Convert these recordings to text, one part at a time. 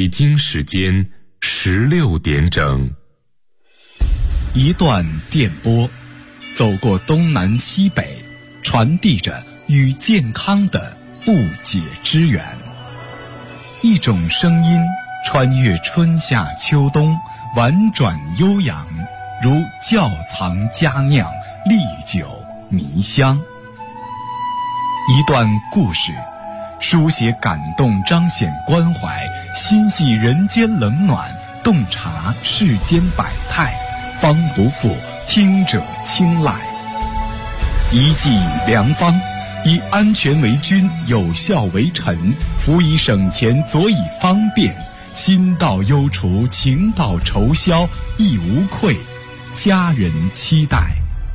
京时间16点整。 一段电波，走过东南西北，传递着与健康的不解之缘。一种声音穿越春夏秋冬，婉转悠扬，如窖藏佳酿，历久弥香。一段故事，书写感动，彰显关怀，心系人间冷暖，洞察世间百态，方不负听者青睐。一剂良方，以安全为君，有效为臣，辅以省钱，佐以方便，心到忧除，情到愁消，亦无愧家人期待。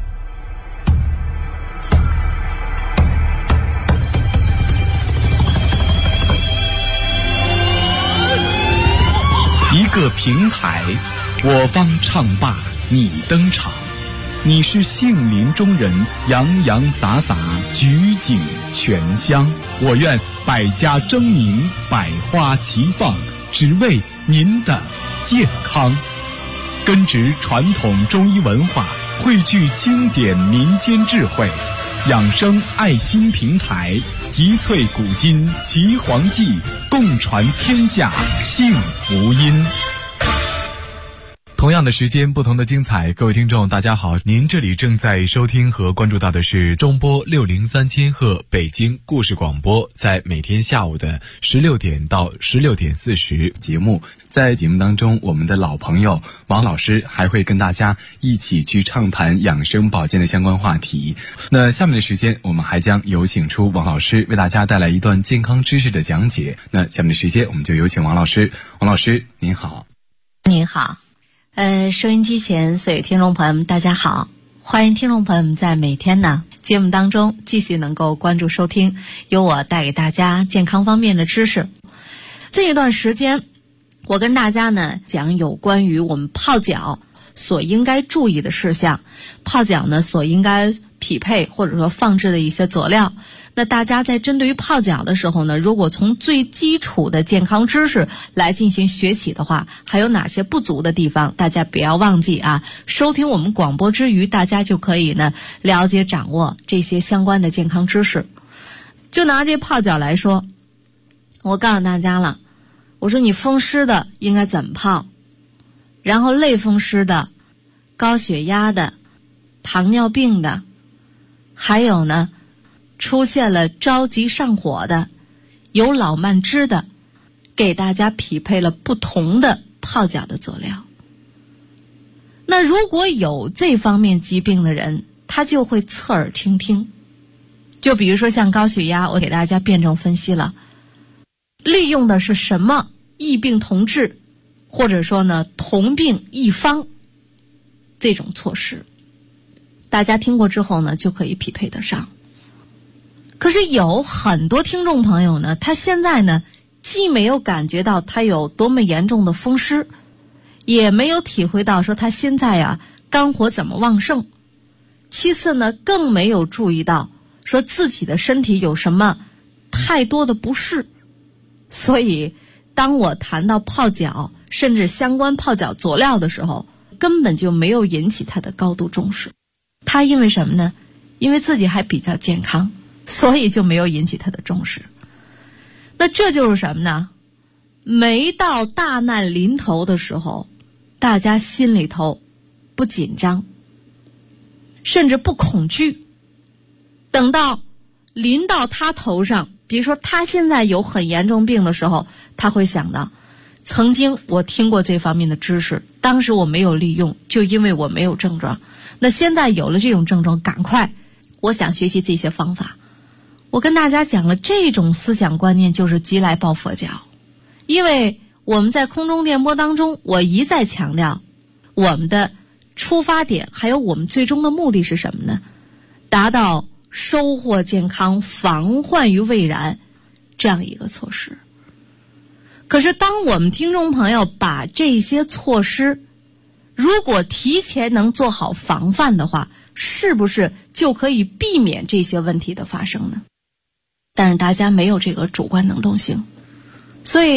一个平台，我方唱罢你登场，你是杏林中人，洋洋洒洒，举景全香。我愿百家争鸣，百花齐放，只为您的健康。根植传统中医文化，汇聚经典民间智慧，养生爱心平台，集萃古今岐黄记，共传天下幸福音。同样的时间，不同的精彩。各位听众大家好，您这里正在收听和关注到的是中波603千赫北京故事广播，在每天下午的16点到16点40节目。在节目当中，我们的老朋友王老师还会跟大家一起去畅谈养生保健的相关话题。那下面的时间，我们还将有请出王老师为大家带来一段健康知识的讲解。那下面的时间，我们就有请王老师。王老师您好。 您好。收音机前所有听众朋友们大家好，欢迎听众朋友们在每天呢节目当中继续能够关注收听由我带给大家健康方面的知识。这一段时间我跟大家呢讲有关于我们泡脚所应该注意的事项，泡脚呢所应该匹配或者说放置的一些佐料。那大家在针对于泡脚的时候呢，如果从最基础的健康知识来进行学习的话，还有哪些不足的地方，大家不要忘记啊，收听我们广播之余，大家就可以呢了解掌握这些相关的健康知识。就拿这泡脚来说，我告诉大家了，我说你风湿的应该怎么泡，然后类风湿的、高血压的、糖尿病的，还有呢出现了着急上火的、有老慢支的，给大家匹配了不同的泡脚的佐料。那如果有这方面疾病的人，他就会侧耳倾听。就比如说像高血压，我给大家辩证分析了，利用的是什么异病同治，或者说呢同病异方这种措施，大家听过之后呢就可以匹配得上。可是有很多听众朋友呢，他现在呢既没有感觉到他有多么严重的风湿，也没有体会到说他现在啊肝火怎么旺盛，其次呢更没有注意到说自己的身体有什么太多的不适。所以当我谈到泡脚甚至相关泡脚佐料的时候，根本就没有引起他的高度重视。他因为什么呢？因为自己还比较健康，所以就没有引起他的重视。那这就是什么呢？没到大难临头的时候，大家心里头不紧张，甚至不恐惧。等到临到他头上，比如说他现在有很严重病的时候，他会想到曾经我听过这方面的知识，当时我没有利用，就因为我没有症状。那现在有了这种症状，赶快我想学习这些方法。我跟大家讲了，这种思想观念就是急来抱佛脚。因为我们在空中电波当中，我一再强调我们的出发点还有我们最终的目的是什么呢？达到收获健康，防患于未然这样一个措施。可是当我们听众朋友把这些措施如果提前能做好防范的话，是不是就可以避免这些问题的发生呢？但是大家没有这个主观能动性，所以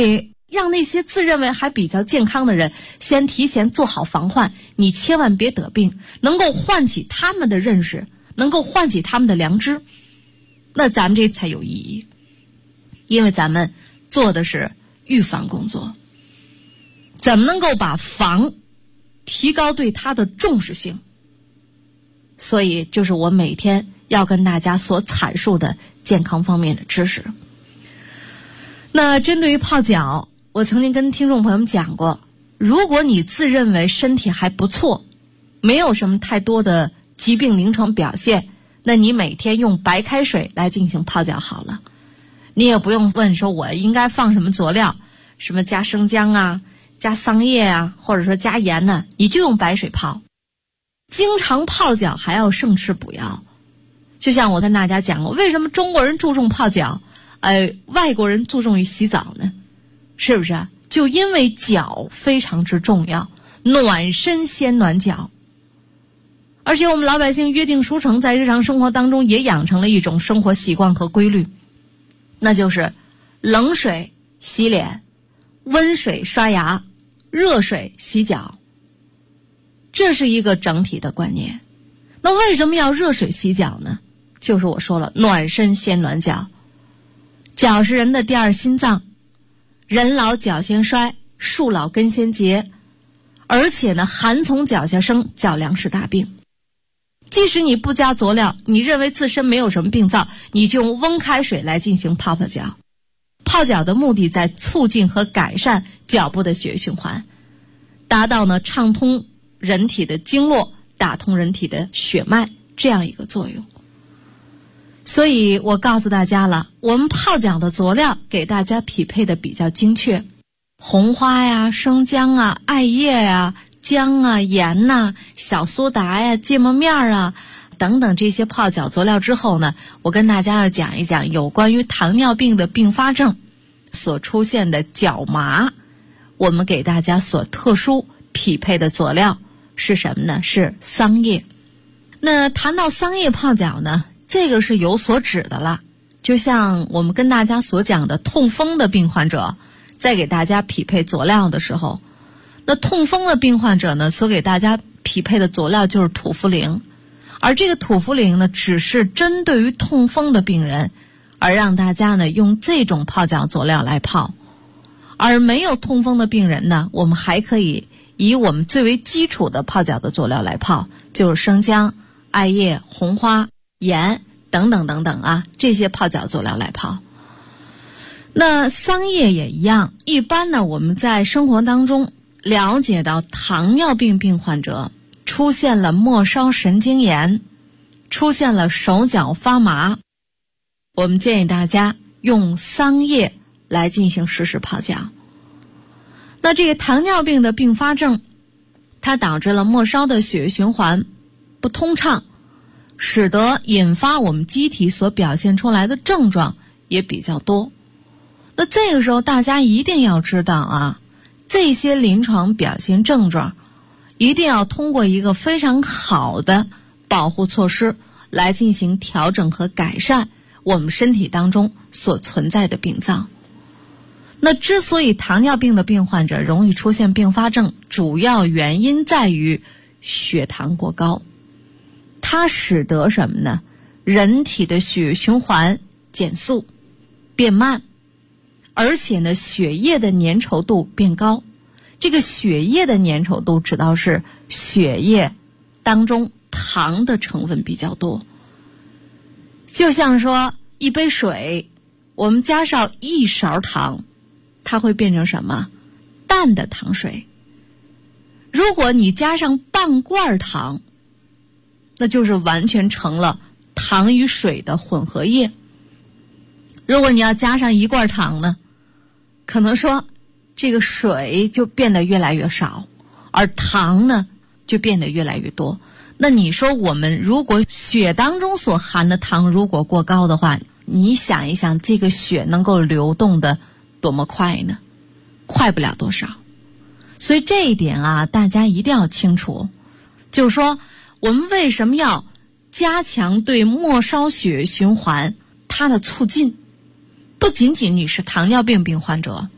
让那些自认为还比较健康的人先提前做好防患，你千万别得病，能够唤起他们的认识，能够唤起他们的良知，那咱们这才有意义。因为咱们做的是预防工作，怎么能够把防提高对它的重视性？所以就是我每天要跟大家所阐述的健康方面的知识。那针对于泡脚，我曾经跟听众朋友们讲过，如果你自认为身体还不错，没有什么太多的疾病临床表现，那你每天用白开水来进行泡脚好了。你也不用问说我应该放什么佐料，什么加生姜啊，加桑叶啊，或者说加盐呢，你就用白水泡。经常泡脚还要胜吃补药。就像我跟大家讲过，为什么中国人注重泡脚，外国人注重于洗澡呢？是不是？就因为脚非常之重要，暖身先暖脚。而且我们老百姓约定俗成，在日常生活当中也养成了一种生活习惯和规律，那就是冷水洗脸，温水刷牙，热水洗脚。这是一个整体的观念。那为什么要热水洗脚呢？就是我说了，暖身先暖脚。脚是人的第二心脏，人老脚先衰，树老根先结，而且呢，寒从脚下生，脚凉是大病。即使你不加佐料，你认为自身没有什么病灶，你就用温开水来进行泡脚。泡脚的目的在促进和改善脚部的血液循环，达到呢畅通人体的经络，打通人体的血脉这样一个作用。所以我告诉大家了，我们泡脚的佐料给大家匹配的比较精确，红花呀、生姜啊、艾叶呀、姜啊、盐呐、小苏打呀、芥末面啊等等这些泡脚佐料之后呢，我跟大家要讲一讲有关于糖尿病的并发症所出现的脚麻，我们给大家所特殊匹配的佐料是什么呢？是桑叶。那谈到桑叶泡脚呢，这个是有所指的了。就像我们跟大家所讲的痛风的病患者，在给大家匹配佐料的时候，那痛风的病患者呢，所给大家匹配的佐料就是土茯苓。而这个土茯苓呢，只是针对于痛风的病人，而让大家呢用这种泡脚佐料来泡。而没有痛风的病人呢，我们还可以以我们最为基础的泡脚的佐料来泡，就是生姜、艾叶、红花、盐等等等等啊，这些泡脚佐料来泡。那桑叶也一样，一般呢我们在生活当中了解到糖尿病病患者出现了末梢神经炎，出现了手脚发麻，我们建议大家用桑叶来进行实时泡脚。那这个糖尿病的并发症，它导致了末梢的血液循环不通畅，使得引发我们机体所表现出来的症状也比较多。那这个时候大家一定要知道啊，这些临床表现症状一定要通过一个非常好的保护措施来进行调整和改善我们身体当中所存在的病灶。那之所以糖尿病的病患者容易出现并发症，主要原因在于血糖过高，它使得什么呢？人体的血液循环减速变慢，而且呢血液的粘稠度变高。这个血液的粘稠度指的是血液当中糖的成分比较多。就像说一杯水，我们加上一勺糖，它会变成什么？淡的糖水。如果你加上半罐糖，那就是完全成了糖与水的混合液。如果你要加上一罐糖呢，可能说这个水就变得越来越少，而糖呢就变得越来越多。那你说我们如果血当中所含的糖如果过高的话，你想一想这个血能够流动的多么快呢？快不了多少。所以这一点啊，大家一定要清楚，就是说我们为什么要加强对末梢血液循环它的促进。不仅仅你是糖尿病病患者，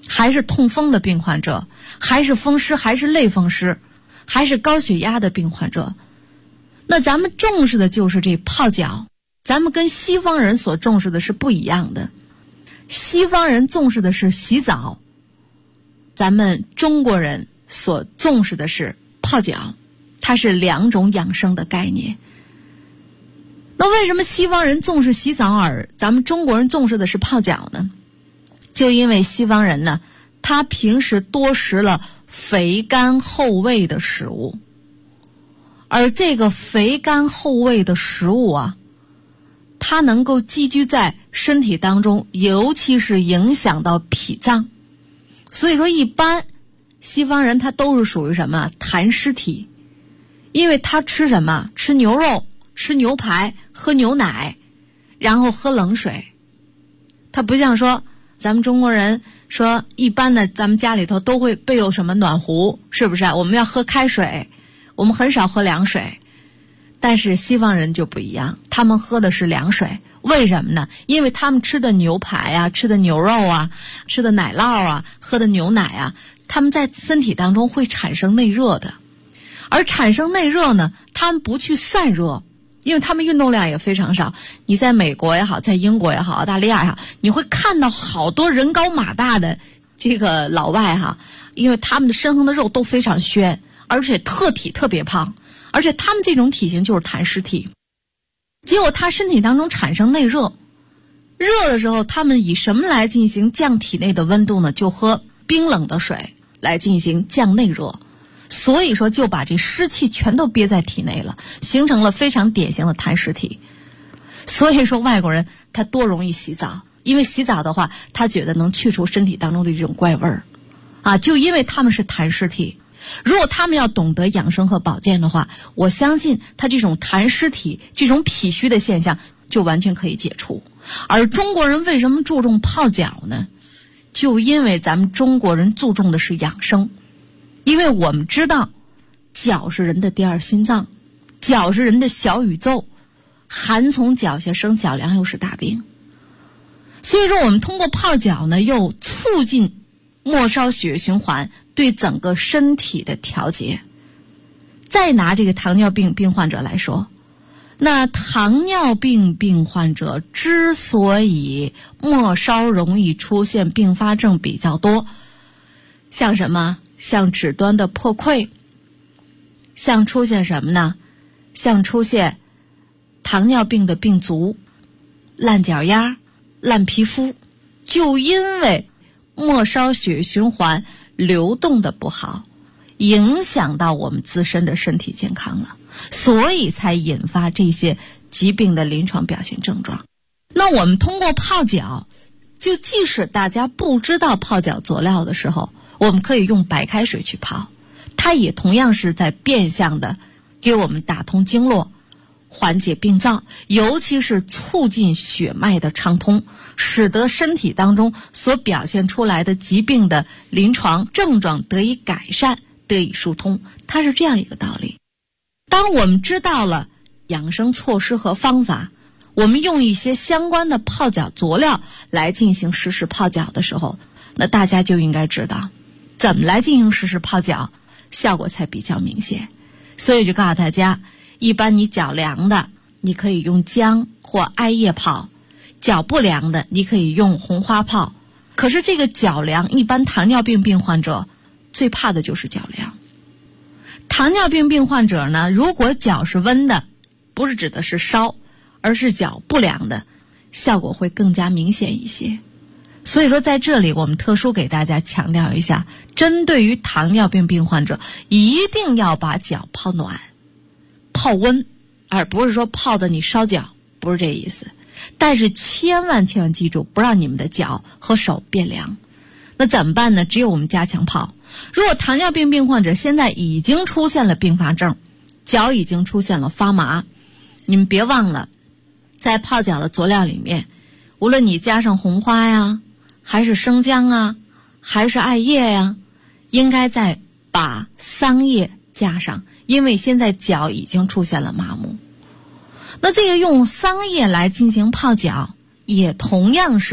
还是痛风的病患者，还是风湿，还是类风湿，还是高血压的病患者，那咱们重视的就是这泡脚。咱们跟西方人所重视的是不一样的，西方人重视的是洗澡，咱们中国人所重视的是泡脚，它是两种养生的概念。那为什么西方人重视洗澡而咱们中国人重视的是泡脚呢？就因为西方人呢，他平时多食了肥甘厚味的食物，而这个肥甘厚味的食物啊，它能够积聚在身体当中，尤其是影响到脾脏。所以说一般西方人他都是属于什么痰湿体，因为他吃什么？吃牛肉，吃牛排，喝牛奶，然后喝冷水。他不像说咱们中国人说一般的咱们家里头都会备有什么暖壶，是不是？我们要喝开水，我们很少喝凉水。但是西方人就不一样，他们喝的是凉水。为什么呢？因为他们吃的牛排啊，吃的牛肉啊，吃的奶酪啊，喝的牛奶啊，他们在身体当中会产生内热的。而产生内热呢，他们不去散热，因为他们运动量也非常少。你在美国也好，在英国也好，澳大利亚也好，你会看到好多人高马大的这个老外哈，因为他们的身上的肉都非常宣，而且特体特别胖，而且他们这种体型就是痰湿体。结果他身体当中产生内热，热的时候他们以什么来进行降体内的温度呢？就喝冰冷的水来进行降内热。所以说就把这湿气全都憋在体内了，形成了非常典型的痰湿体。所以说外国人他多容易洗澡，因为洗澡的话他觉得能去除身体当中的这种怪味儿啊，就因为他们是痰湿体。如果他们要懂得养生和保健的话，我相信他这种痰湿体这种脾虚的现象就完全可以解除。而中国人为什么注重泡脚呢？就因为咱们中国人注重的是养生。因为我们知道脚是人的第二心脏，脚是人的小宇宙，寒从脚下生，脚凉又是大病。所以说我们通过泡脚呢，又促进末梢血液循环对整个身体的调节。再拿这个糖尿病病患者来说，那糖尿病病患者之所以末梢容易出现并发症比较多，像什么？像指端的破溃，像出现什么呢？像出现糖尿病的病足、烂脚丫、烂皮肤，就因为末梢血液循环流动的不好，影响到我们自身的身体健康了，所以才引发这些疾病的临床表现症状。那我们通过泡脚，就即使大家不知道泡脚佐料的时候，我们可以用白开水去泡，它也同样是在变相的给我们打通经络，缓解病灶，尤其是促进血脉的畅通，使得身体当中所表现出来的疾病的临床症状得以改善，得以疏通。它是这样一个道理。当我们知道了养生措施和方法，我们用一些相关的泡脚佐料来进行实时泡脚的时候，那大家就应该知道怎么来进行实时泡脚，效果才比较明显。所以就告诉大家，一般你脚凉的，你可以用姜或艾叶泡；脚不凉的，你可以用红花泡。可是这个脚凉，一般糖尿病病患者最怕的就是脚凉。糖尿病病患者呢，如果脚是温的，不是指的是烧，而是脚不凉的，效果会更加明显一些。所以说在这里我们特殊给大家强调一下，针对于糖尿病病患者，一定要把脚泡暖泡温，而不是说泡的你烧脚，不是这意思。但是千万记住，不让你们的脚和手变凉。那怎么办呢？只有我们加强泡。如果糖尿病病患者现在已经出现了并发症，脚已经出现了发麻，你们别忘了在泡脚的佐料里面，无论你加上红花呀，还是生姜啊，还是艾叶呀，应该再把桑叶加上，因为现在脚已经出现了麻木。那这个用桑叶来进行泡脚，也同样是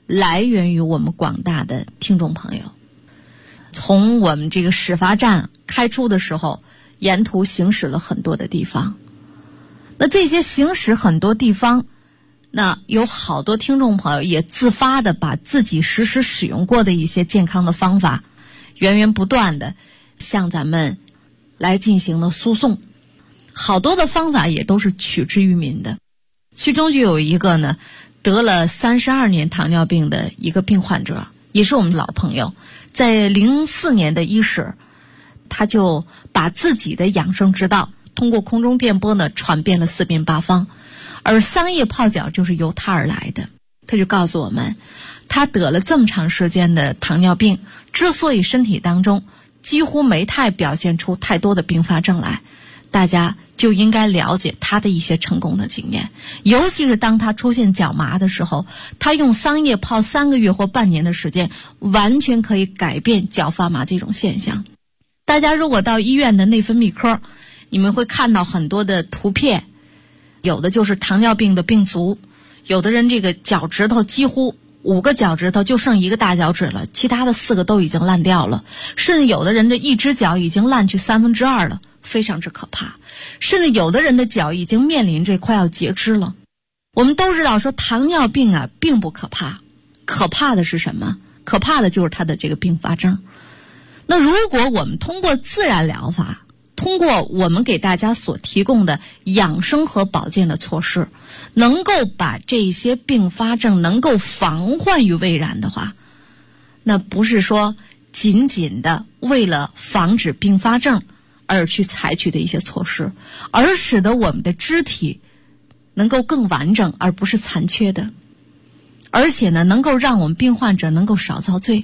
来源于我们广大的听众朋友。从我们这个始发站开出的时候，沿途行驶了很多的地方，那这些行驶很多地方，那有好多听众朋友也自发的把自己实时使用过的一些健康的方法源源不断的向咱们来进行了输送，好多的方法也都是取之于民的。其中就有一个呢，得了32年糖尿病的一个病患者，也是我们的老朋友，在04年的伊始，他就把自己的养生之道通过空中电波呢传遍了四面八方，而桑叶泡脚就是由他而来的。他就告诉我们，他得了这么长时间的糖尿病，之所以身体当中几乎没太表现出太多的并发症来，大家就应该了解他的一些成功的经验。尤其是当他出现脚麻的时候，他用桑叶泡3个月或半年的时间，完全可以改变脚发麻这种现象。大家如果到医院的内分泌科，你们会看到很多的图片，有的就是糖尿病的病足，有的人这个脚趾头几乎5个脚趾头就剩1个大脚趾了，其他的4个都已经烂掉了，甚至有的人的一只脚已经烂去2/3了，非常之可怕。甚至有的人的脚已经面临着快要截肢了。我们都知道说糖尿病啊并不可怕，可怕的是什么？可怕的就是它的这个并发症。那如果我们通过自然疗法，通过我们给大家所提供的养生和保健的措施，能够把这些并发症能够防患于未然的话，那不是说仅仅的为了防止并发症而去采取的一些措施，而使得我们的肢体能够更完整，而不是残缺的，而且呢，能够让我们病患者能够少遭罪。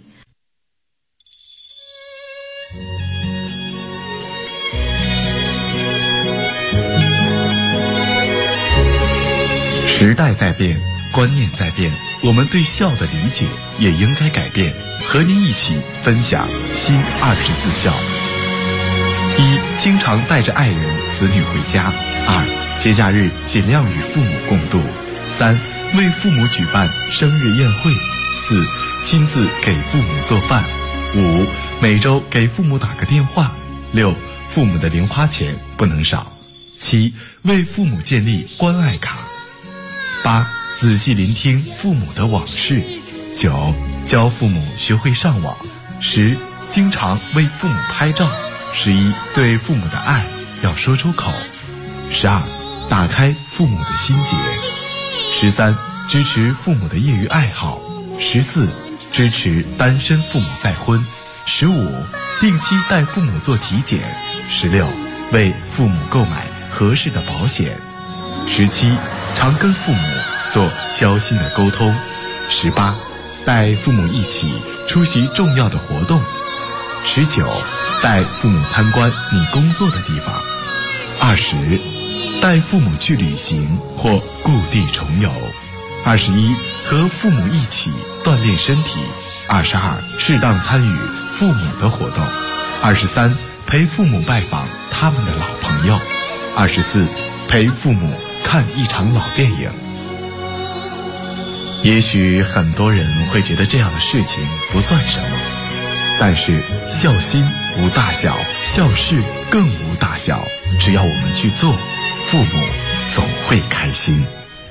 时代在变，观念在变，我们对孝的理解也应该改变。和您一起分享新24孝。1. 经常带着爱人、子女回家。2. 节假日尽量与父母共度。3. 为父母举办生日宴会。4. 亲自给父母做饭。5. 每周给父母打个电话。6. 父母的零花钱不能少。7. 为父母建立关爱卡。8. 仔细聆听父母的往事。9. 教父母学会上网。10. 经常为父母拍照。11. 对父母的爱要说出口。12. 打开父母的心结。13. 支持父母的业余爱好。14. 支持单身父母再婚。15. 定期带父母做体检。16. 为父母购买合适的保险。17. 常跟父母做交心的沟通。18. 带父母一起出席重要的活动。19. 带父母参观你工作的地方。20. 带父母去旅行或故地重游。21. 和父母一起锻炼身体。22. 适当参与父母的活动。23. 陪父母拜访他们的老朋友。24. 陪父母看一场老电影。也许很多人会觉得这样的事情不算什么，但是孝心无大小，孝事更无大小，只要我们去做，父母总会开心。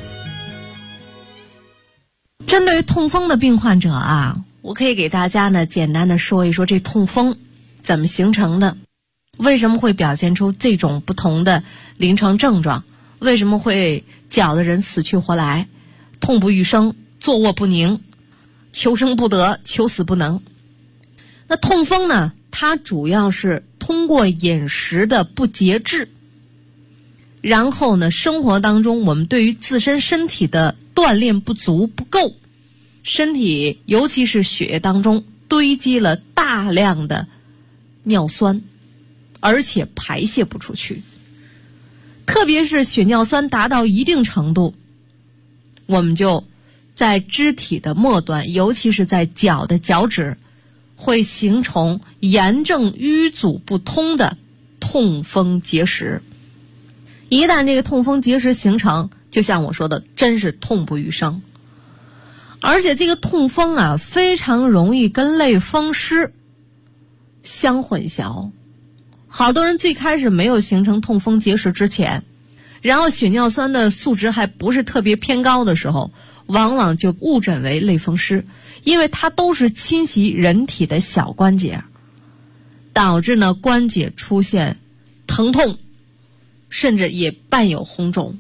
针对于痛风的病患者啊，我可以给大家呢简单的说一说这痛风怎么形成的，为什么会表现出这种不同的临床症状，为什么会搅得人死去活来，痛不欲生，坐卧不宁，求生不得，求死不能。那痛风呢，它主要是通过饮食的不节制，然后呢，生活当中我们对于自身身体的锻炼不足不够，身体尤其是血液当中堆积了大量的尿酸，而且排泄不出去。特别是血尿酸达到一定程度，我们就在肢体的末端，尤其是在脚的脚趾，会形成炎症淤阻不通的痛风结石。一旦这个痛风结石形成，就像我说的，真是痛不欲生。 而且这个痛风啊，非常容易跟类风湿相混淆。好多人最开始没有形成痛风结石之前，然后血尿酸的数值还不是特别偏高的时候，往往就误诊为类风湿，因为它都是侵袭人体的小关节，导致呢关节出现疼痛，甚至也伴有红肿。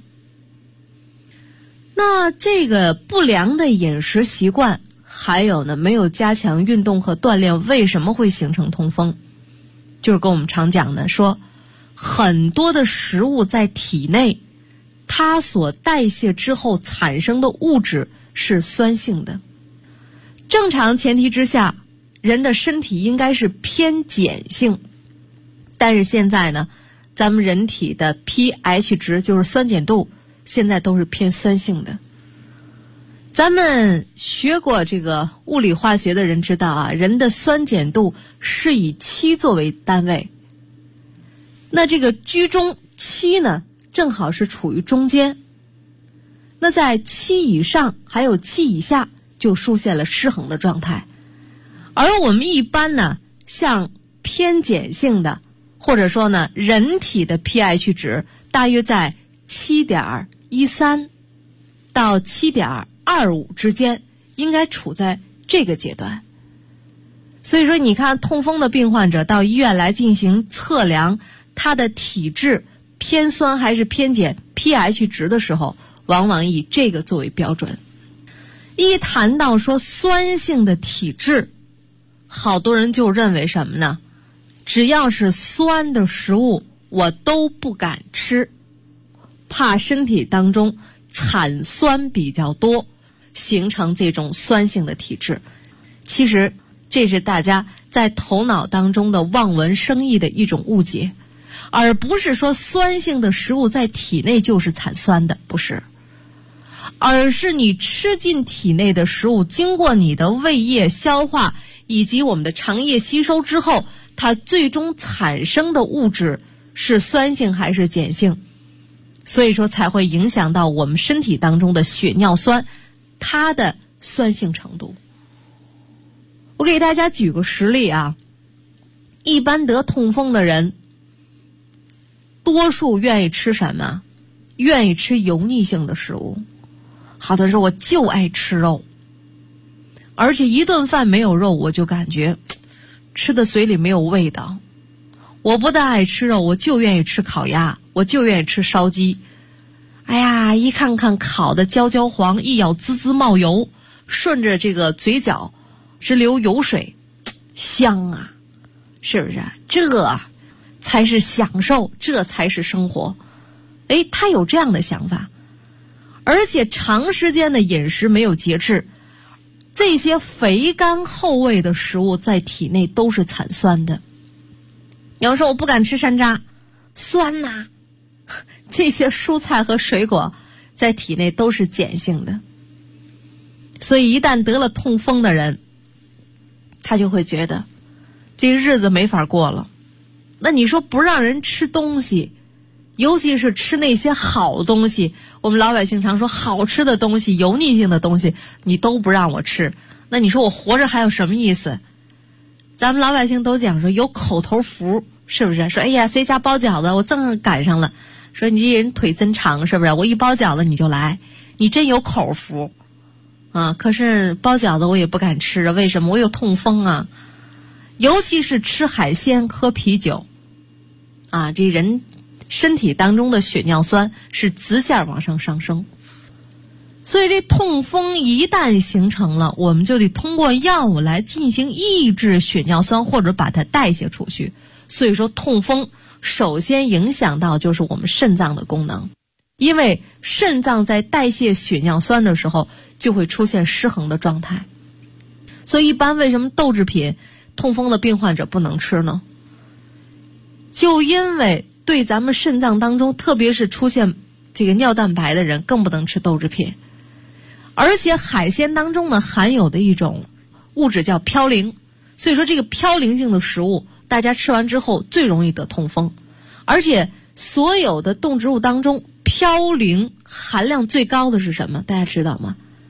那这个不良的饮食习惯，还有呢没有加强运动和锻炼，为什么会形成痛风？就是跟我们常讲的说，很多的食物在体内，它所代谢之后产生的物质是酸性的。正常前提之下，人的身体应该是偏碱性，但是现在呢，咱们人体的 pH 值，就是酸碱度，现在都是偏酸性的。咱们学过这个物理化学的人知道啊，人的酸碱度是以7作为单位。那这个居中7呢，正好是处于中间。那在7以上还有7以下，就出现了失衡的状态。而我们一般呢，像偏碱性的，或者说呢，人体的 pH 值大约在 7.13 到 7.25 之间，应该处在这个阶段。所以说你看痛风的病患者到医院来进行测量他的体质偏酸还是偏碱 pH 值的时候，往往以这个作为标准。一谈到说酸性的体质，好多人就认为什么呢？只要是酸的食物我都不敢吃，怕身体当中产酸比较多，形成这种酸性的体质。其实这是大家在头脑当中的望文生义的一种误解，而不是说酸性的食物在体内就是产酸的，不是，而是你吃进体内的食物，经过你的胃液消化以及我们的肠液吸收之后，它最终产生的物质是酸性还是碱性，所以说才会影响到我们身体当中的血尿酸它的酸性程度。我给大家举个实例啊，一般得痛风的人多数愿意吃什么？愿意吃油腻性的食物。好多人说我就爱吃肉，而且一顿饭没有肉我就感觉吃的嘴里没有味道。我不但爱吃肉，我就愿意吃烤鸭，我就愿意吃烧鸡。哎呀，一看看烤的焦焦黄，一咬滋滋冒油，顺着这个嘴角直流油水，香啊，是不是？这才是享受，这才是生活。哎，他有这样的想法，而且长时间的饮食没有节制，这些肥甘厚味的食物在体内都是产酸的。有人说我不敢吃山楂，酸呐，这些蔬菜和水果在体内都是碱性的。所以一旦得了痛风的人，他就会觉得这个日子没法过了。那你说不让人吃东西，尤其是吃那些好东西，我们老百姓常说好吃的东西，油腻性的东西你都不让我吃，那你说我活着还有什么意思？咱们老百姓都讲说有口头福，是不是？说哎呀谁家包饺子我正赶上了，说你这人腿真长，是不是？我一包饺子你就来，你真有口福啊！可是包饺子我也不敢吃啊，为什么？我有痛风啊。尤其是吃海鲜喝啤酒啊，这人身体当中的血尿酸是直线往上上升。所以这痛风一旦形成了，我们就得通过药物来进行抑制血尿酸，或者把它代谢出去。所以说痛风首先影响到就是我们肾脏的功能，因为肾脏在代谢血尿酸的时候就会出现失衡的状态。所以一般为什么豆制品痛风的病患者不能吃呢？就因为对咱们肾脏当中，特别是出现这个尿蛋白的人更不能吃豆制品。而且海鲜当中呢含有的一种物质叫嘌呤，所以说这个嘌呤性的食物大家吃完之后最容易得痛风。而且所有的动植物当中嘌呤含量最高的是什么？大家知道吗？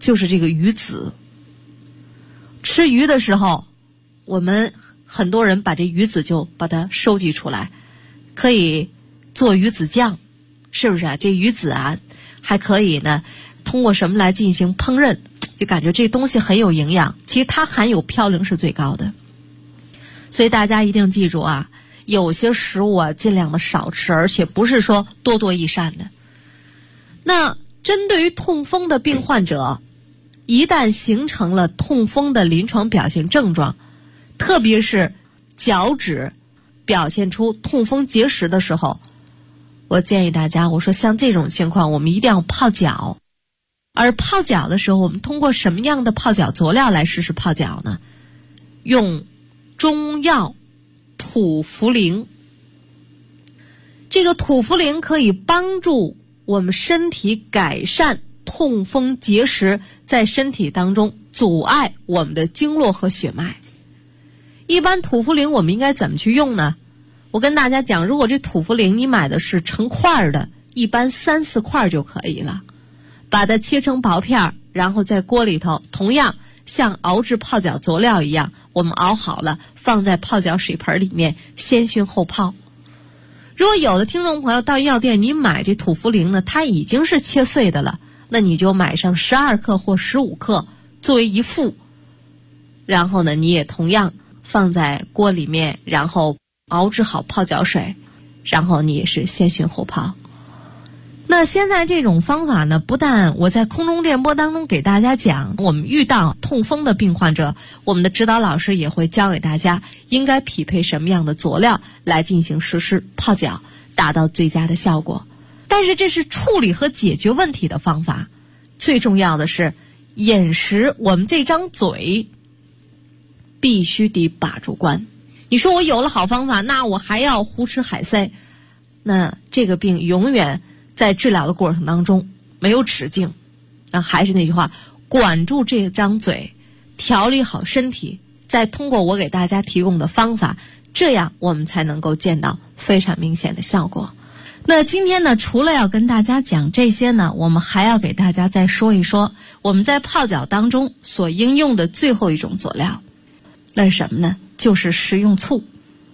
就是这个鱼籽。吃鱼的时候，我们很多人把这鱼籽就把它收集出来，可以做鱼子酱，是不是啊？这鱼籽啊，还可以呢通过什么来进行烹饪，就感觉这东西很有营养。其实它含有嘌呤是最高的，所以大家一定记住啊，有些食物啊尽量的少吃，而且不是说多多益善的。那针对于痛风的病患者，一旦形成了痛风的临床表现症状，特别是脚趾表现出痛风结石的时候，我建议大家，我说像这种情况我们一定要泡脚。而泡脚的时候，我们通过什么样的泡脚佐料来实施泡脚呢？用中药土茯苓。这个土茯苓可以帮助我们身体改善痛风结石在身体当中阻碍我们的经络和血脉。一般土茯苓我们应该怎么去用呢？我跟大家讲，如果这土茯苓你买的是成块的，一般3-4块就可以了，把它切成薄片，然后在锅里头同样像熬制泡脚佐料一样，我们熬好了放在泡脚水盆里面先熏后泡。如果有的听众朋友到药店你买这土茯苓呢，它已经是切碎的了，那你就买上12克或15克作为一副，然后呢你也同样放在锅里面，然后熬制好泡脚水，然后你也是先熏后泡。那现在这种方法呢，不但我在空中电波当中给大家讲，我们遇到痛风的病患者，我们的指导老师也会教给大家应该匹配什么样的佐料来进行实施泡脚，达到最佳的效果。但是这是处理和解决问题的方法，最重要的是饮食，我们这张嘴必须得把住关。你说我有了好方法，那我还要胡吃海塞，那这个病永远在治疗的过程当中没有止境。还是那句话，管住这张嘴，调理好身体，再通过我给大家提供的方法，这样我们才能够见到非常明显的效果。那今天呢，除了要跟大家讲这些呢，我们还要给大家再说一说我们在泡脚当中所应用的最后一种佐料。那是什么呢？就是食用醋。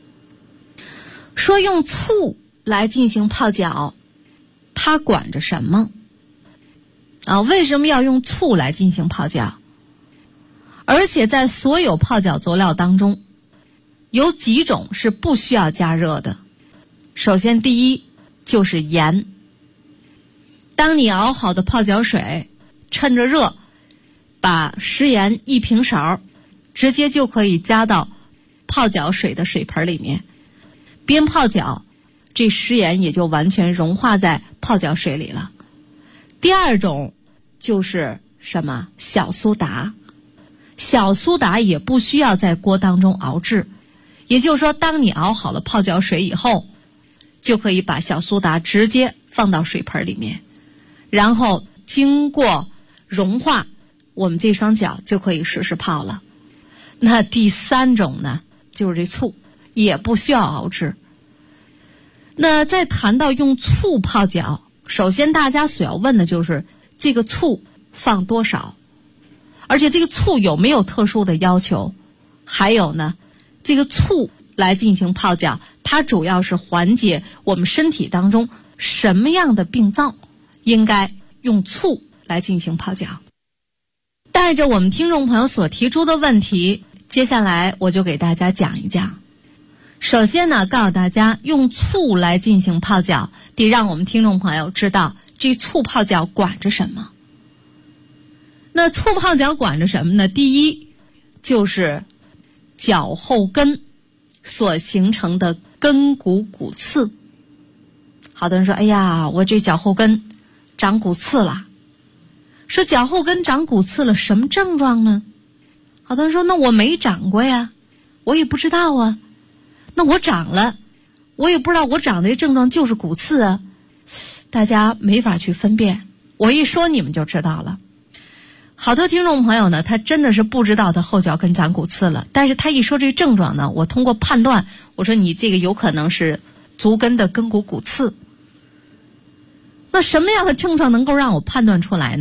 说用醋来进行泡脚，它管着什么为什么要用醋来进行泡脚？而且在所有泡脚佐料当中，有几种是不需要加热的。首先第一就是盐。当你熬好的泡脚水，趁着热把食盐1平勺直接就可以加到泡脚水的水盆里面，边泡脚，这食盐也就完全融化在泡脚水里了。第二种就是什么？小苏打。小苏打也不需要在锅当中熬制，也就是说当你熬好了泡脚水以后，就可以把小苏打直接放到水盆里面，然后经过融化，我们这双脚就可以实施泡了。那第三种呢，就是这醋，也不需要熬制。那在谈到用醋泡脚，首先大家所要问的就是这个醋放多少，而且这个醋有没有特殊的要求，还有呢，这个醋来进行泡脚，它主要是缓解我们身体当中什么样的病灶，应该用醋来进行泡脚。带着我们听众朋友所提出的问题，接下来我就给大家讲一讲。首先呢，告诉大家用醋来进行泡脚，得让我们听众朋友知道这醋泡脚管着什么。那醋泡脚管着什么呢？第一就是脚后跟所形成的根骨骨刺。好多人说，哎呀，我这脚后跟长骨刺了。说脚后跟长骨刺了，什么症状呢？好多人说，那我没长过呀，我也不知道啊。那我长了，我也不知道我长的这症状就是骨刺啊。大家没法去分辨，我一说你们就知道了。好多听众朋友呢，他真的是不知道他后脚跟长骨刺了，但是他一说这症状呢，我通过判断，我说你这个有可能是足跟的根骨骨刺。那什么样的症状能够让我判断出来呢？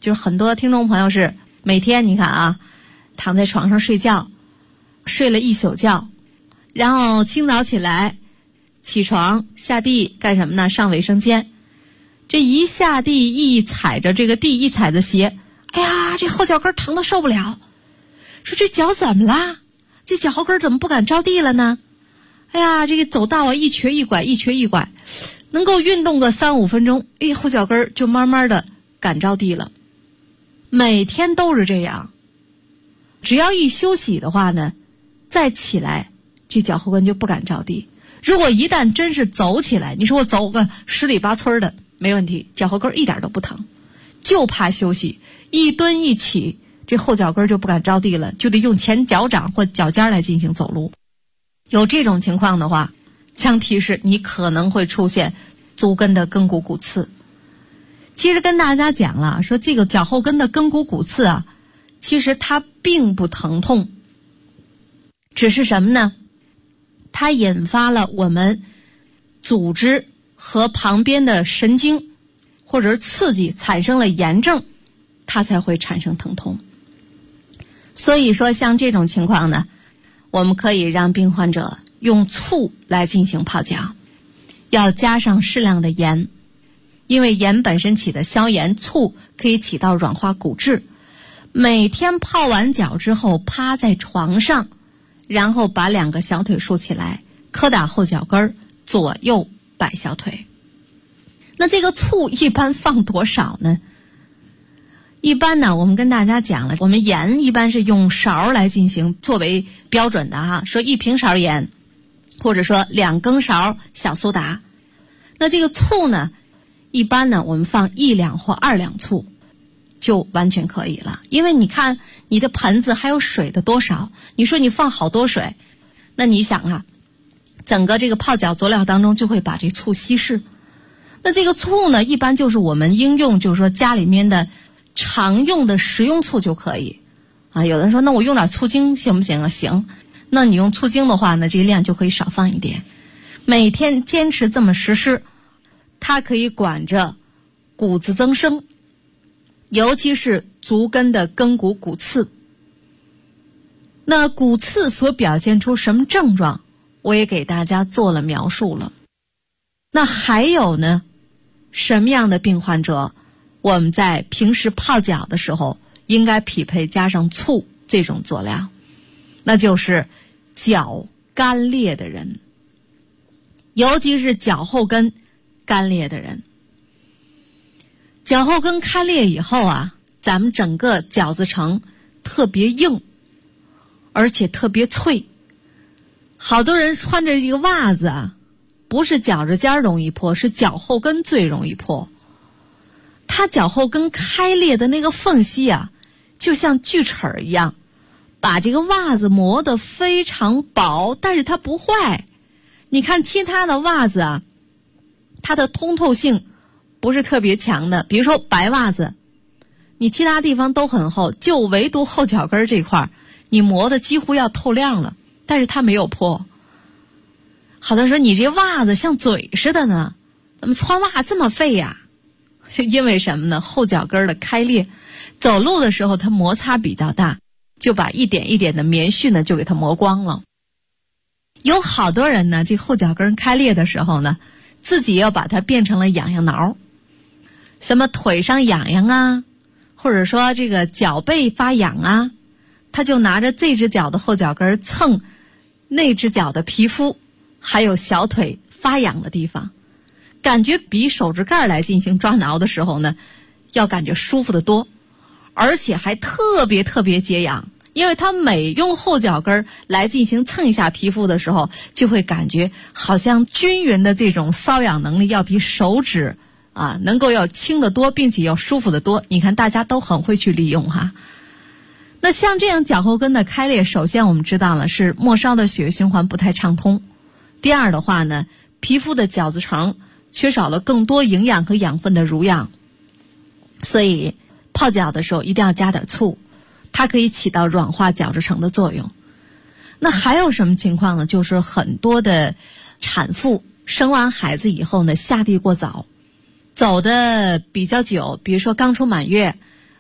就是很多听众朋友是每天你看啊，躺在床上睡觉，睡了一宿觉，然后清早起来起床下地干什么呢？上卫生间。这一下地一踩着这个地一踩着鞋，哎呀，这后脚跟疼得受不了，说这脚怎么啦？这脚后跟怎么不敢着地了呢？哎呀，这个走道啊一瘸一拐一瘸一拐，能够运动个3-5分钟，哎，后脚跟就慢慢的敢着地了。每天都是这样，只要一休息的话呢，再起来这脚后跟就不敢着地。如果一旦真是走起来，你说我走个10里8村的没问题，脚后跟一点都不疼，就怕休息，一蹲一起这后脚跟就不敢着地了，就得用前脚掌或脚尖来进行走路。有这种情况的话，将提示你可能会出现足跟的肱骨骨刺。其实跟大家讲了，说这个脚后跟的肱骨骨刺啊，其实它并不疼痛，只是什么呢？它引发了我们组织和旁边的神经或者是刺激产生了炎症，它才会产生疼痛。所以说像这种情况呢，我们可以让病患者用醋来进行泡脚，要加上适量的盐，因为盐本身起的消炎，醋可以起到软化骨质。每天泡完脚之后趴在床上，然后把2个小腿竖起来，磕打后脚跟，左右摆小腿。那这个醋一般放多少呢？一般呢，我们跟大家讲了，我们盐一般是用勺来进行作为标准的哈，说1平勺盐，或者说2羹勺小苏打。那这个醋呢，一般呢我们放1两或2两醋就完全可以了。因为你看你的盆子还有水的多少，你说你放好多水，那你想啊，整个这个泡脚佐料当中就会把这醋稀释。那这个醋呢，一般就是我们应用，就是说家里面的常用的食用醋就可以啊。有人说那我用点醋精行不行啊？行，那你用醋精的话呢，这量就可以少放一点。每天坚持这么实施，它可以管着骨质增生，尤其是足跟的肱骨骨刺。那骨刺所表现出什么症状，我也给大家做了描述了。那还有呢，什么样的病患者我们在平时泡脚的时候应该匹配加上醋这种佐料？那就是脚干裂的人，尤其是脚后跟干裂的人。脚后跟开裂以后啊，咱们整个脚趾层特别硬，而且特别脆。好多人穿着这个袜子啊，不是脚趾尖容易破，是脚后跟最容易破。他脚后跟开裂的那个缝隙啊，就像锯齿一样，把这个袜子磨得非常薄，但是它不坏。你看其他的袜子啊，它的通透性不是特别强的，比如说白袜子，你其他地方都很厚，就唯独后脚跟这块你磨得几乎要透亮了，但是它没有破。好多人说你这袜子像嘴似的呢，怎么穿袜这么费呀？因为什么呢？后脚跟的开裂，走路的时候它摩擦比较大，就把一点一点的棉絮呢就给它磨光了。有好多人呢，这后脚跟开裂的时候呢，自己要把它变成了痒痒挠，什么腿上痒痒啊，或者说这个脚背发痒啊，他就拿着这只脚的后脚跟蹭那只脚的皮肤，还有小腿发痒的地方，感觉比手指盖来进行抓挠的时候呢，要感觉舒服得多，而且还特别特别解痒。因为他每用后脚跟来进行蹭一下皮肤的时候，就会感觉好像均匀的这种瘙痒能力要比手指啊能够要轻得多，并且要舒服得多。你看大家都很会去利用哈。那像这样脚后跟的开裂，首先我们知道了是末梢的血液循环不太畅通，第二的话呢，皮肤的角质层缺少了更多营养和养分的濡养，所以泡脚的时候一定要加点醋，它可以起到软化角质层的作用。那还有什么情况呢？就是很多的产妇生完孩子以后呢，下地过早，走的比较久，比如说刚出满月，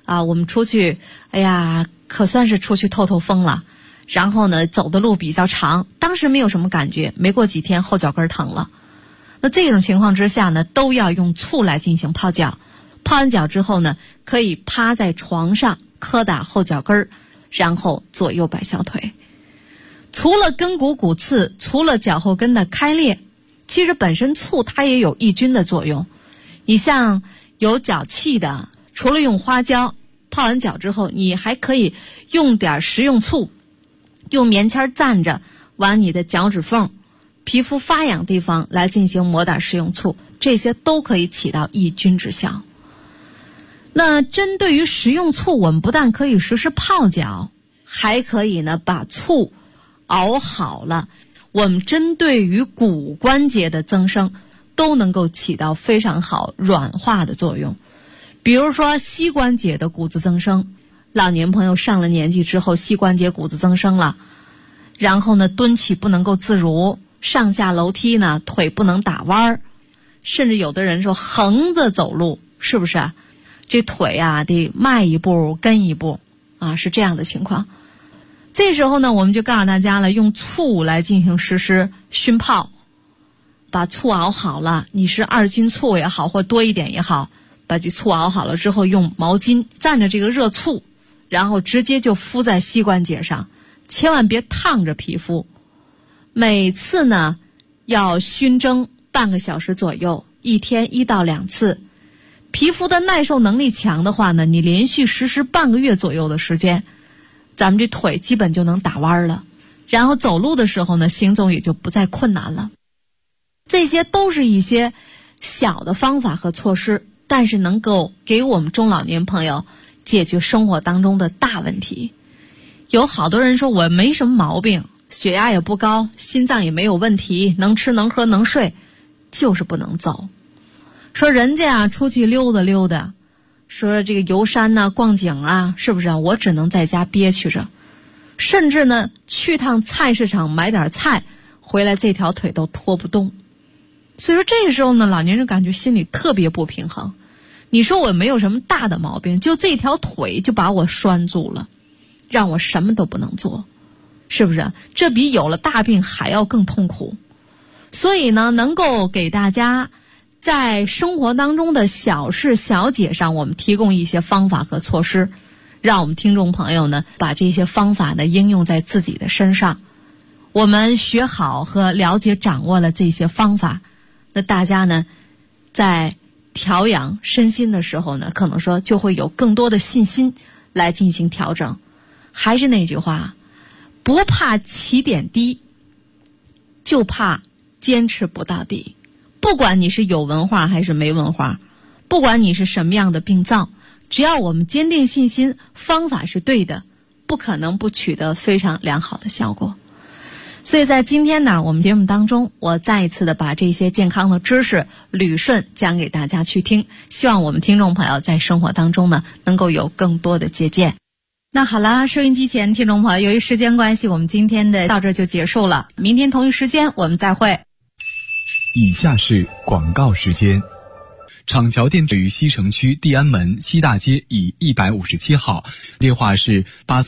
我们出去，可算是出去透透风了。然后呢，走的路比较长，当时没有什么感觉，没过几天后脚跟疼了。那这种情况之下呢，都要用醋来进行泡脚。泡完脚之后呢，可以趴在床上磕打后脚跟，然后左右摆小腿。除了根骨骨刺，除了脚后跟的开裂，其实本身醋它也有抑菌的作用。你像有脚气的，除了用花椒泡完脚之后，你还可以用点食用醋，用棉签蘸着往你的脚趾缝、皮肤发痒地方来进行抹点食用醋，这些都可以起到抑菌之效。那针对于食用醋，我们不但可以实施泡脚，还可以呢把醋熬好了，我们针对于骨关节的增生都能够起到非常好软化的作用。比如说膝关节的骨质增生，老年朋友上了年纪之后，膝关节骨质增生了，然后呢蹲起不能够自如，上下楼梯呢腿不能打弯，甚至有的人说横着走路，是不是啊？这腿得迈一步跟一步是这样的情况。这时候呢，我们就告诉大家了，用醋来进行实施熏泡，把醋熬好了，你是2斤醋也好，或多一点也好，把这醋熬好了之后，用毛巾蘸着这个热醋，然后直接就敷在膝关节上，千万别烫着皮肤。每次呢要熏蒸半个小时左右，一天1到2次。皮肤的耐受能力强的话呢，你连续实施半个月左右的时间，咱们这腿基本就能打弯了，然后走路的时候呢，行走也就不再困难了。这些都是一些小的方法和措施，但是能够给我们中老年朋友解决生活当中的大问题。有好多人说我没什么毛病，血压也不高，心脏也没有问题，能吃能喝能睡，就是不能走。说人家出去溜达溜达，说这个游山逛景是不是我只能在家憋屈着，甚至呢去趟菜市场买点菜回来，这条腿都拖不动。所以说这个时候呢，老年人感觉心里特别不平衡。你说我没有什么大的毛病，就这条腿就把我拴住了，让我什么都不能做，是不是？这比有了大病还要更痛苦。所以呢，能够给大家在生活当中的小事小节上，我们提供一些方法和措施，让我们听众朋友呢把这些方法呢应用在自己的身上。我们学好和了解掌握了这些方法，那大家呢在调养身心的时候呢，可能说就会有更多的信心来进行调整。还是那句话，不怕起点低，就怕坚持不到底。不管你是有文化还是没文化，不管你是什么样的病灶，只要我们坚定信心，方法是对的，不可能不取得非常良好的效果。所以在今天呢，我们节目当中，我再一次的把这些健康的知识捋顺讲给大家去听，希望我们听众朋友在生活当中呢能够有更多的借鉴。那好啦，收音机前听众朋友，由于时间关系，我们今天的到这就结束了，明天同一时间我们再会。 以下是广告时间。厂桥店位于西城区地安门西大街以157号，电话是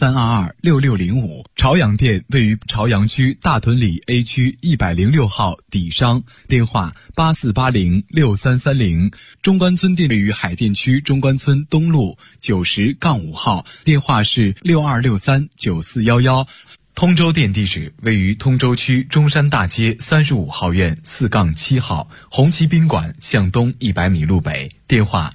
83226605。朝阳店位于朝阳区大屯里 A 区106号底商，电话84806330。中关村店位于海淀区中关村东路90-5号，电话是62639411。通州店地址位于通州区中山大街35号院4-7号，红旗宾馆向东100米路北，电话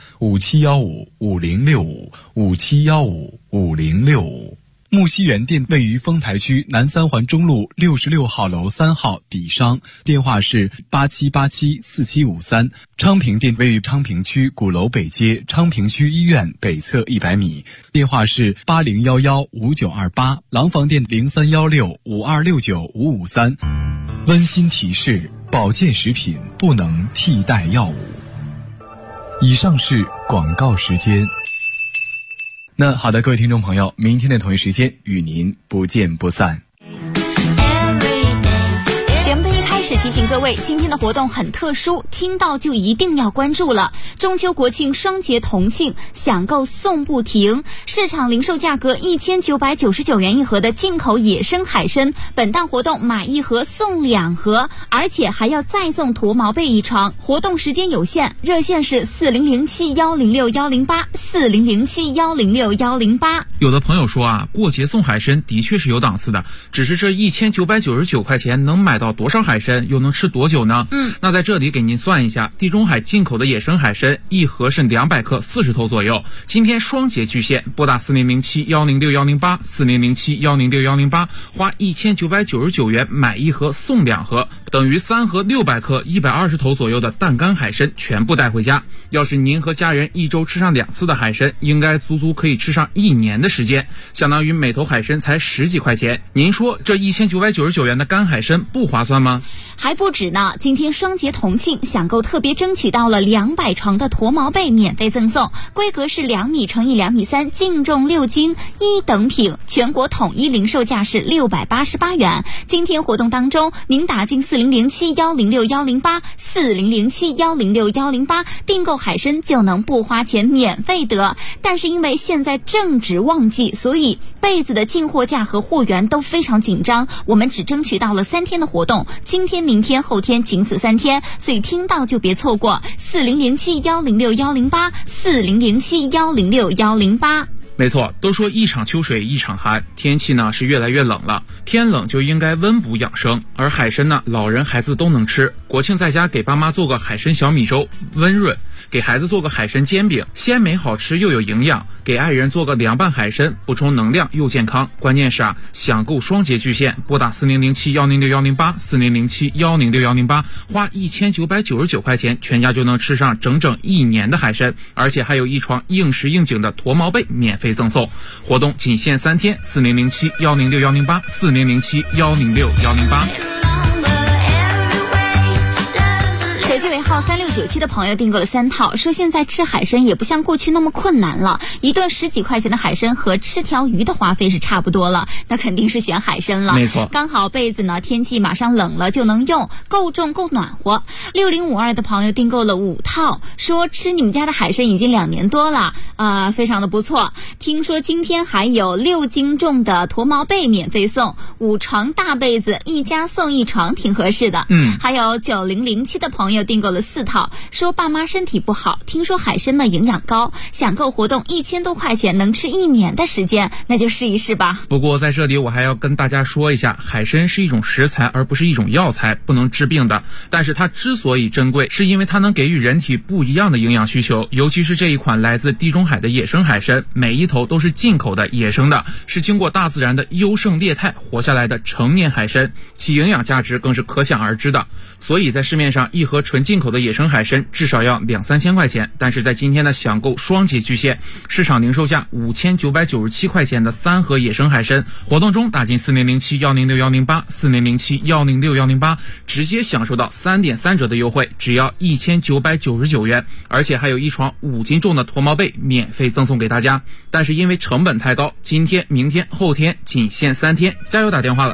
57155065，57155065。木樨园店位于丰台区南三环中路66号楼3号底商，电话是87874753。昌平店位于昌平区鼓楼北街昌平区医院北侧100米，电话是80115928。廊坊店031652695553。温馨提示：保健食品不能替代药物。以上是广告时间。那好的，各位听众朋友，明天的同一时间与您不见不散。 节目的一开始是提醒各位，今天的活动很特殊，听到就一定要关注了。中秋国庆双节同庆，享购送不停，市场零售价格1999元一盒的进口野生海参，本档活动买一盒送2盒，而且还要再送驼毛被1床。活动时间有限，热线是4007106108，4007106108。 有的朋友说啊，过节送海参的确是有档次的，只是这1999块钱能买到多少海参，又能吃多久呢？那在这里给您算一下，地中海进口的野生海参一盒是200克，40头左右。今天双节巨献，拨打4007106108，4007106108，花1999元买一盒送2盒，等于3盒600克，120头左右的淡干海参全部带回家。要是您和家人一周吃上2次的海参，应该足足可以吃上1年的时间，相当于每头海参才10几块钱。您说这1999元的干海参不划算吗？ 还不止呢，今天双节同庆，享购特别争取到了200床的驼毛被免费赠送，规格是2米乘以2米3，净重6斤，1等品，全国统一零售价是688元。今天活动当中，您打进4007106108，4007106108，订购海参就能不花钱免费得。但是因为现在正值旺季，所以被子的进货价和货源都非常紧张，我们只争取到了3天的活动，今天、明天、后天仅此3天，所以听到就别错过，4007106108，4007106108。 没错，都说一场秋水一场寒，天气呢是越来越冷了，天冷就应该温补养生，而海参呢，老人孩子都能吃。国庆在家给爸妈做个海参小米粥，温润；给孩子做个海参煎饼，鲜美好吃又有营养；给爱人做个凉拌海参，补充能量又健康。关键是啊，享购双节巨献，拨打4007106108，4007106108，花1999块钱，全家就能吃上整整1年的海参，而且还有1床硬实硬颈的驼毛被免费赠送。活动仅限3天，4007106108，4007106108。 手机尾号3697的朋友订购了3套，说现在吃海参也不像过去那么困难了，一顿10几块钱的海参和吃条鱼的花费是差不多了，那肯定是选海参了。 没错， 刚好被子呢，天气马上冷了就能用，够重够暖和。6052的朋友订购了5套，说吃你们家的海参已经2年多了，非常的不错。听说今天还有6斤重的驼毛被免费送，5床大被子，1家送1床，挺合适的。还有9007的朋友订购了4套，说爸妈身体不好，听说海参呢营养高，享购活动1000多块钱能吃1年的时间，那就试一试吧。 不过在这里我还要跟大家说一下，海参是一种食材而不是一种药材，不能治病的，但是它之所以珍贵，是因为它能给予人体不一样的营养需求，尤其是这一款来自地中海的野生海参，每一头都是进口的野生的，是经过大自然的优胜劣汰活下来的成年海参，其营养价值更是可想而知的。所以在市面上一盒纯进口的野生海参至少要2-3千块钱，但是在今天的享购双节巨献，市场零售价5997块钱的3盒野生海参，活动中打进4007106108，4007106108，直接享受到3.3折的优惠，只要1999元，而且还有1床5斤重的驼毛被免费赠送给大家。但是因为成本太高，今天、明天、后天仅限3天，加油打电话了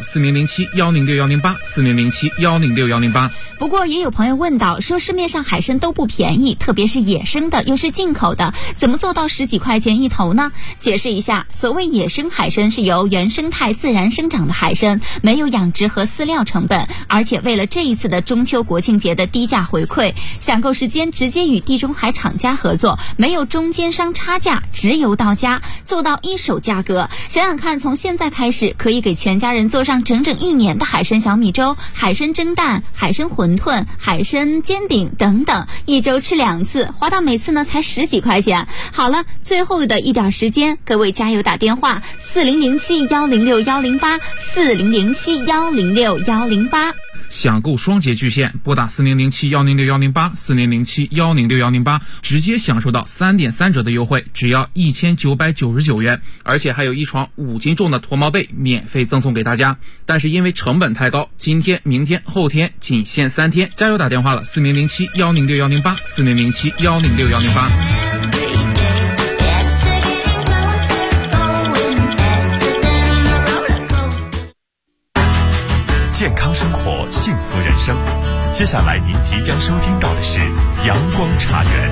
，4007106108，4007106108。 不过也有朋友问到，说市面上海参都不便宜，特别是野生的又是进口的，怎么做到10几块钱一头呢？解释一下，所谓野生海参是由原生态自然生长的海参，没有养殖和饲料成本，而且为了这一次的中秋国庆节的低价回馈，享购时间直接与地中海厂家合作，没有中间商差价，直邮到家，做到一手价格。想想看，从现在开始可以给全家人做上整整1年的海参小米粥、海参蒸蛋、海参馄饨、海参煎饼等等，一周吃2次，花到每次呢才10几块钱。好了，最后的一点时间，各位加油打电话，4007106108，4007106108。 享购双节巨献，拨打4007106108，4007106108，直接享受到3.3折的优惠，只要1999元，而且还有1床5斤重的驼毛被免费赠送给大家。但是因为成本太高，今天、明天、后天仅限3天，加油打电话了，4007106108，4007106108。 健康生活，幸福人声。接下来您即将收听到的是阳光茶园。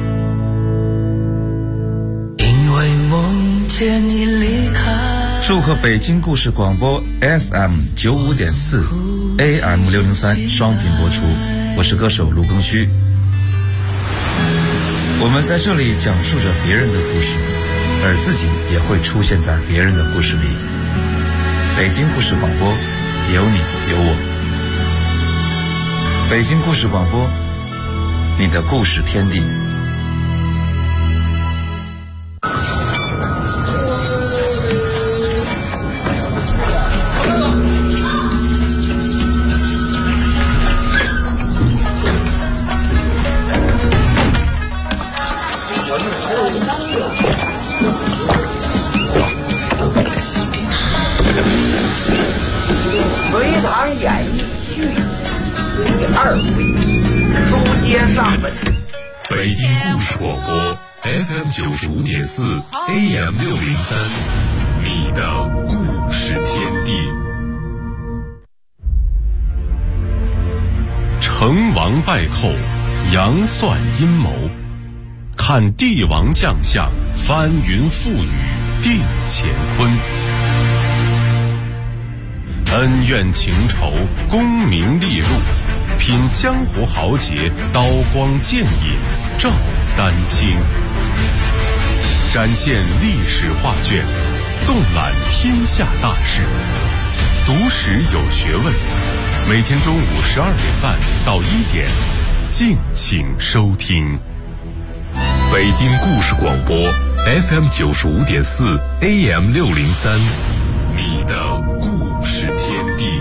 因为梦见你离开。 祝贺北京故事广播 FM95.4 AM603 双频播出，我是歌手卢庚戌。我们在这里讲述着别人的故事，而自己也会出现在别人的故事里。北京故事广播，有你有我。北京故事广播，你的故事天地。 隋唐演义续第2回，书接上文。 北京故事广播 FM95.4 AM603，你的故事天地。成王败寇，杨算阴谋，看帝王将相，翻云覆雨定乾坤。恩怨情仇，功名利禄，品江湖豪杰，刀光剑影照丹青。展现历史画卷，纵览天下大事，读史有学问。每天中午12点半到1点，敬请收听。北京故事广播 FM95.4 AM603，你的故事天地。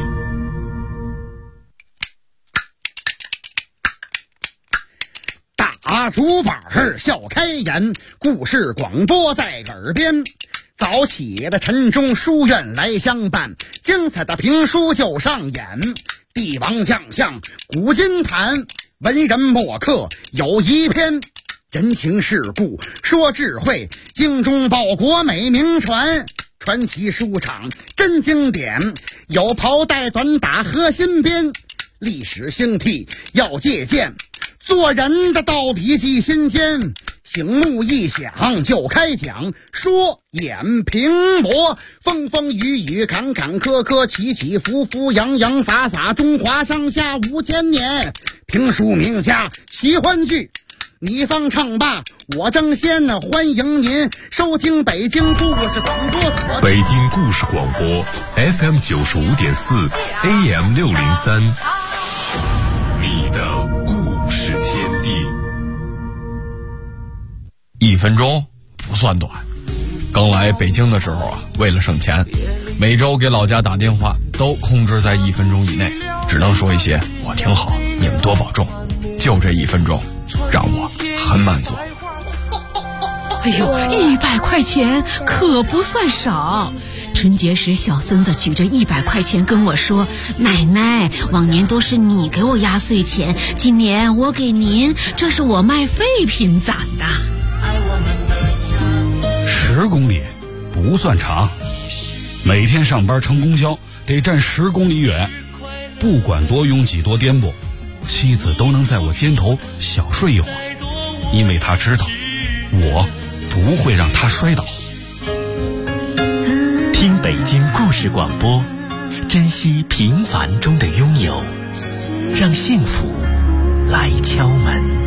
大竹板笑开颜，故事广播在耳边。早起的晨钟书院来相伴，精彩的评书就上演。帝王将相古今谈，文人墨客有一篇。人情世故说智慧，精忠报国美名传。传奇书场真经典，有袍带短打和新编。历史兴替要借鉴，做人的道理记心间。醒目一响就开讲，说演评驳，风风雨雨坎坎坷坷，起起伏伏洋洋洒洒，中华上下5000年。评书名家奇欢剧，你方唱罢我争先，欢迎您收听北京故事广播所。 北京故事广播 FM95.4 AM603，你的故事天地。 1分钟不算短。刚来北京的时候啊，为了省钱，每周给老家打电话都控制在1分钟以内，只能说一些我挺好，你们多保重。就这1分钟让我很满足。 哎呦，100块钱可不算少。春节时小孙子举着100块钱跟我说，奶奶，往年都是你给我压岁钱，今年我给您，这是我卖废品攒的。 10公里不算长，每天上班乘公交得站10公里远，不管多拥挤多颠簸，妻子都能在我肩头小睡一会儿，因为她知道我不会让她摔倒。 听北京故事广播，珍惜平凡中的拥有，让幸福来敲门。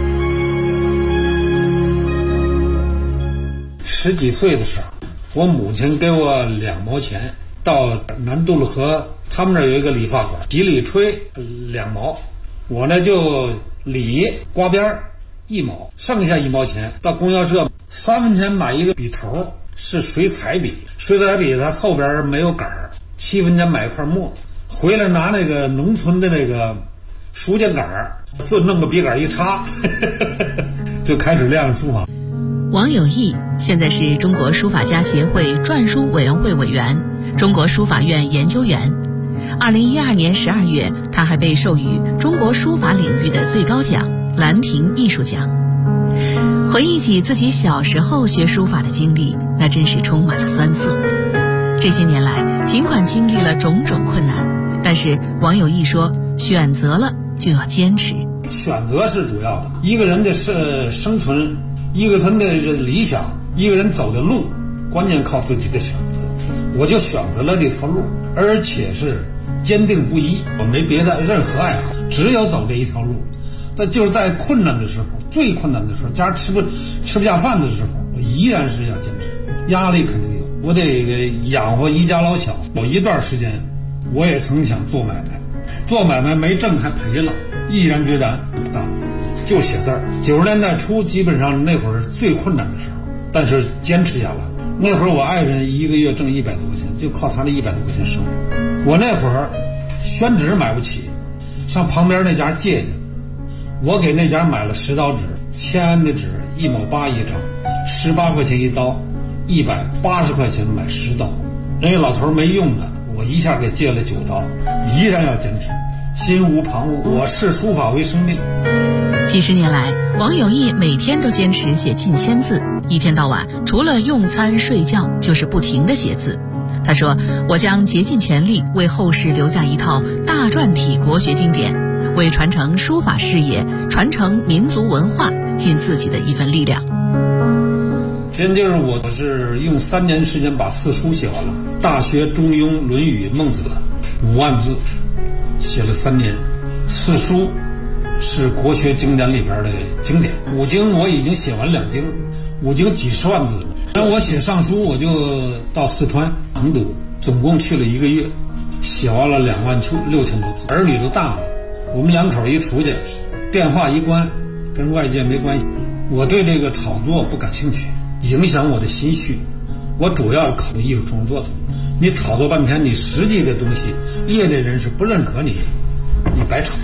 10几岁的时候，我母亲给我2毛钱，到南渡路河他们那儿有一个理发馆，洗理吹2毛，我呢就理刮边1毛，剩下1毛钱到供销社3分钱买一个笔头，是水彩笔，水彩笔它后边没有杆儿，7分钱买一块墨，回来拿那个农村的那个书架杆儿，就弄个笔杆一插就开始练书法。 王有义现在是中国书法家协会篆书委员会委员，中国书法院研究员。2012年12月，他还被授予中国书法领域的最高奖兰亭艺术奖。回忆起自己小时候学书法的经历，那真是充满了酸涩。这些年来，尽管经历了种种困难，但是王有义说， 选择了就要坚持。 选择是主要的，一个人的生存，一个人的理想，一个人走的路，关键靠自己的选择。我就选择了这条路，而且是坚定不移，我没别的任何爱好，只有走这一条路。但就是在困难的时候，最困难的时候，家吃不下饭的时候，我依然是要坚持。压力肯定有，我得养活一家老小。有一段时间，我也曾想做买卖，做买卖没挣还赔了，毅然决然不干，就写字儿。90年代初，基本上那会儿是最困难的时候，但是坚持下来。那会儿我爱人一个月挣100多块钱，就靠他的100多块钱收入。我那会儿宣纸买不起，上旁边那家借的。我给那家买了10刀纸，签的纸1毛8一张，18块钱一刀，180块钱买10刀。人家老头没用的，我一下给借了9刀，依然要坚持，心无旁骛。我视书法为生命。 几十年来，王有义每天都坚持写近1000字，一天到晚除了用餐睡觉，就是不停地写字。他说：“我将竭尽全力为后世留下一套大篆体国学经典，为传承书法事业、传承民族文化尽自己的一份力量。” 真就是我是用3年时间把4书写完了，《大学》《中庸》《论语》《孟子》5万字，写了3年。4书是国学经典里边的经典，5经我已经写完2经，5经几十万字了。然后我写上书，我就到四川成都，总共去了1个月，写完了26000多字。儿女都大了，我们2口一出去，电话一关，跟外界没关系。我对这个炒作不感兴趣，影响我的心绪。我主要是考虑艺术创作的。你炒作半天，你实际的东西，业内人士不认可你，你白炒。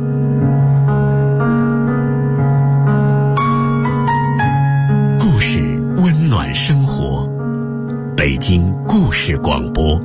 故事温暖生活，北京故事广播。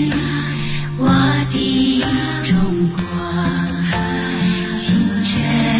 我的中国，清晨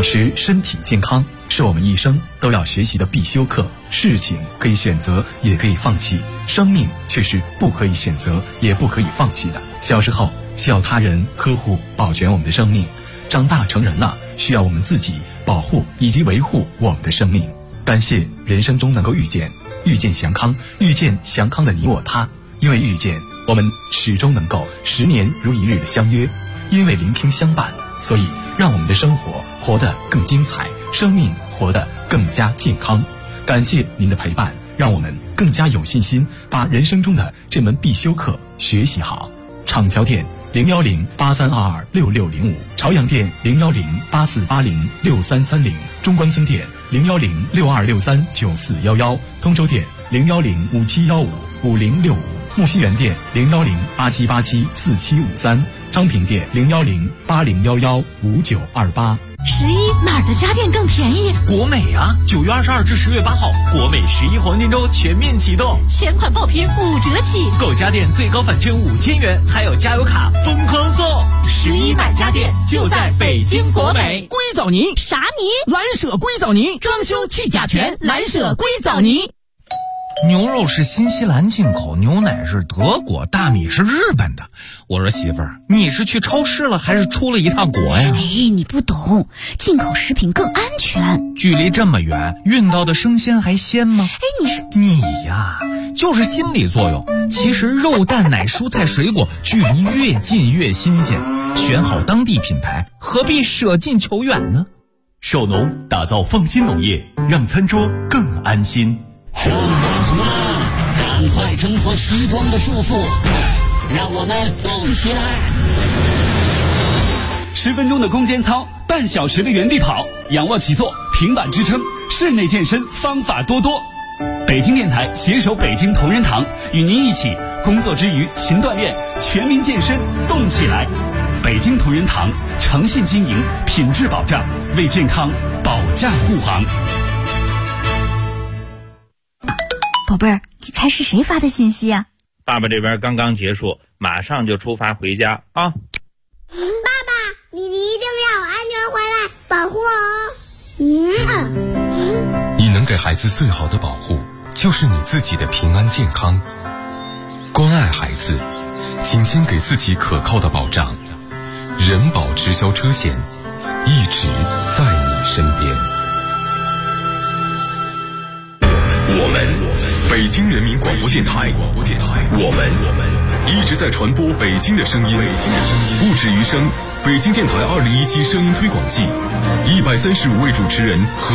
持身体健康是我们一生都要学习的必修课。事情可以选择，也可以放弃，生命却是不可以选择，也不可以放弃的。小时候需要他人呵护保全我们的生命，长大成人了需要我们自己保护以及维护我们的生命。感谢人生中能够遇见祥康，遇见祥康的你我他。因为遇见，我们始终能够10年如一日的相约；因为聆听相伴，所以让我们的生活活得更精彩，生命活得更加健康。感谢您的陪伴，让我们更加有信心把人生中的这门必修课学习好。厂桥店01083226605，朝阳店01084806330，中关村店01062639411，通州店01057155065，木樨园店01087874753，昌平店01080115928。 11哪儿的家电更便宜？ 国美啊！9月22至10月8号，国美11黄金周全面启动， 前款爆品5折起， 购家电最高返券5000元，还有加油卡疯狂送。 11买家电就在北京国美。 硅藻泥啥泥？ 蓝舍硅藻泥，装修去甲醛，蓝舍硅藻泥。 牛肉是新西兰进口，牛奶是德国，大米是日本的。我说媳妇儿，你是去超市了还是出了一趟国呀？ 哎，你不懂，进口食品更安全。 距离这么远，运到的生鲜还鲜吗？ 哎， 你呀，就是心理作用。其实肉蛋奶蔬菜水果距离越近越新鲜，选好当地品牌，何必舍近求远呢？ 守农打造放心农业，让餐桌更安心。 上班族们，赶快挣脱西装的束缚，让我们动起来 ！10分钟的攻坚操，半小时的原地跑，仰卧起坐，平板支撑，室内健身方法多多。北京电台携手北京同仁堂，与您一起工作之余勤锻炼，全民健身动起来。北京同仁堂诚信经营，品质保障，为健康保驾护航。 宝贝儿，你猜是谁发的信息啊？ 爸爸这边刚刚结束，马上就出发回家啊！ 爸爸，你一定要安全回来，保护我哦！ 你能给孩子最好的保护，就是你自己的平安健康。关爱孩子，请先给自己可靠的保障。人保直销车险，一直在你身边。我们北京人民广播电台，我们一直在传播北京的声音，不止于声。北京电台2017声音推广季，135位主持人和